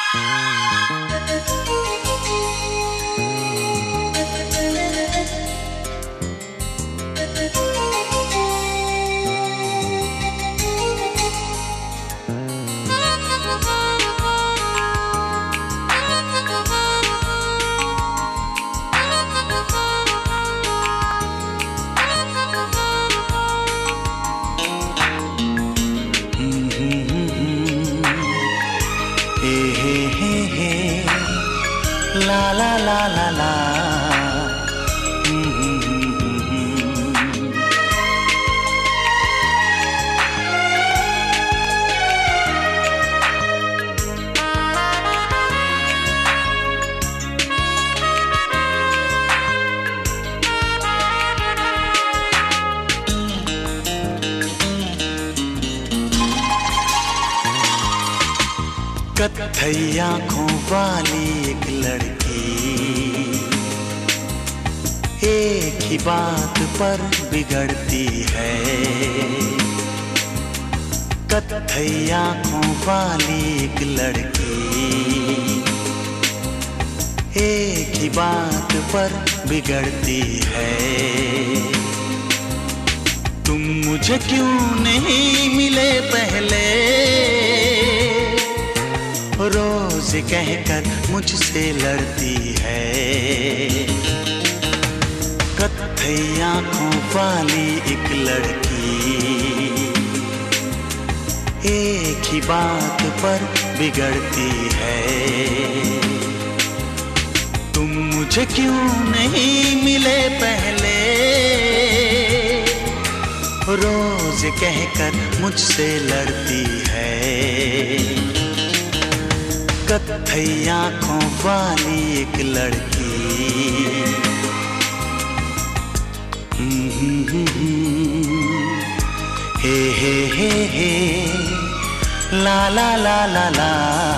ला ला ला ला ला। कत्थई आँखों वाली एक लड़की एक ही बात पर बिगड़ती है। कत्थई आँखों वाली एक लड़की एक ही बात पर बिगड़ती है। तुम मुझे क्यों नहीं मिले पहले, रोज कहकर मुझसे लड़ती है। कत्थई आँखों वाली एक लड़की एक ही बात पर बिगड़ती है। तुम मुझे क्यों नहीं मिले पहले, रोज कहकर मुझसे लड़ती है। कत्थई आँखों वाली एक लड़की। हे ला ला ला ला ला।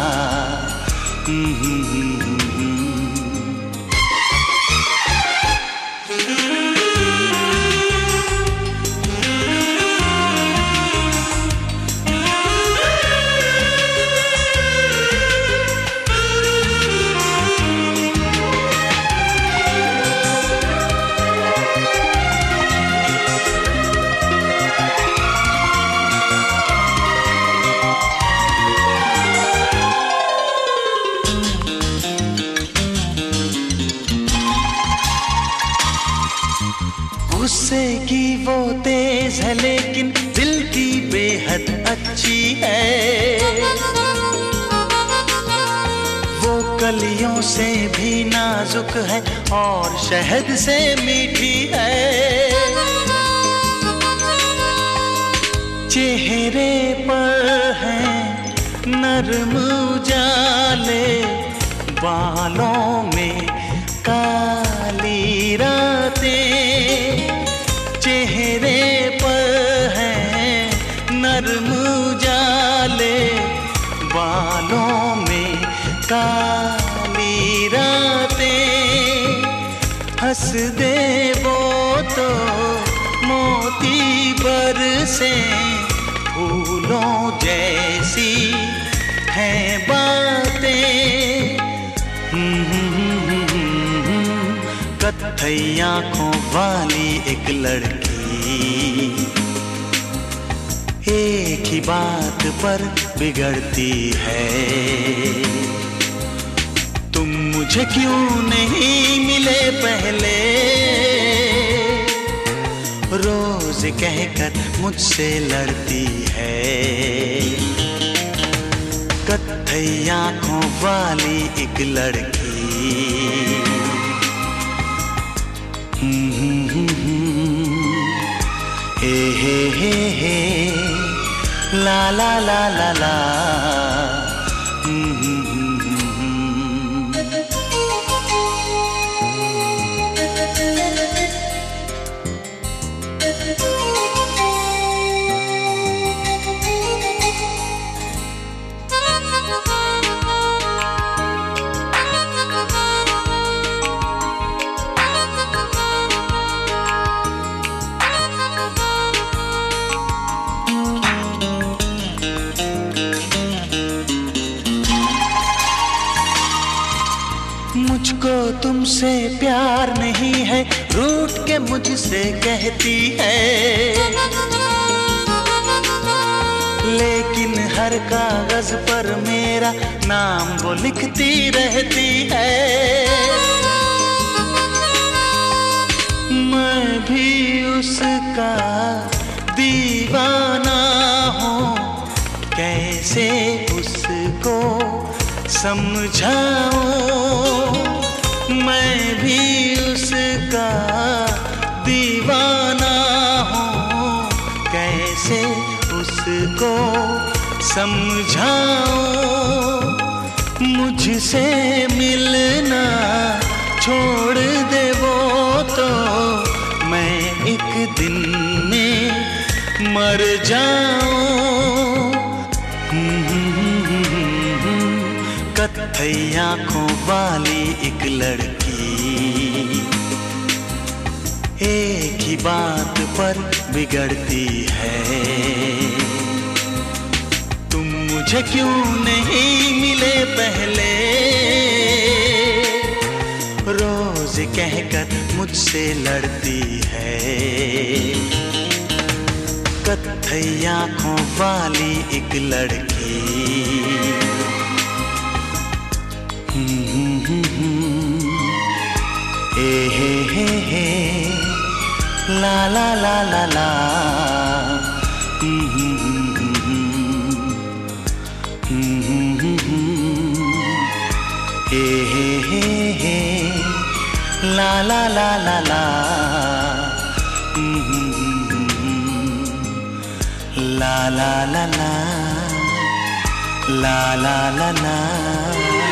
गुस्से की वो तेज है लेकिन दिल की बेहद अच्छी है। वो कलियों से भी नाजुक है और शहद से मीठी है। चेहरे पर है नरम उजाले, बालों में काली रातें। चेहरे पर है नरम उजाले, बालों में काली रातें। हंस दे वो तो मोती बरसे, फूलों जैसी हैं बातें। कत्थई आँखों वाली एक लड़की एक ही बात पर बिगड़ती है। तुम मुझे क्यों नहीं मिले पहले, रोज कहकर मुझसे लड़ती है। कत्थई आँखों वाली एक लड़की। हे ला ला ला ला ला। प्यार नहीं है, रूठ के मुझसे कहती है। लेकिन हर कागज पर मेरा नाम वो लिखती रहती है। मैं भी उसका दीवाना हूँ, कैसे उसको समझाऊं। मैं भी उसका दीवाना हूँ, कैसे उसको समझाऊं। मुझसे मिलना छोड़ दे वो तो मैं एक दिन में मर जाऊं। कत्थई आंखों वाली एक लड़की एक ही बात पर बिगड़ती है। तुम मुझे क्यों नहीं मिले पहले, रोज कहकर मुझसे लड़ती है। कत्थई आंखों वाली एक लड़की। हे ला ला ला ला ला। हे ला ला ला ला ला। ला ला ला ला ला ला ला ला।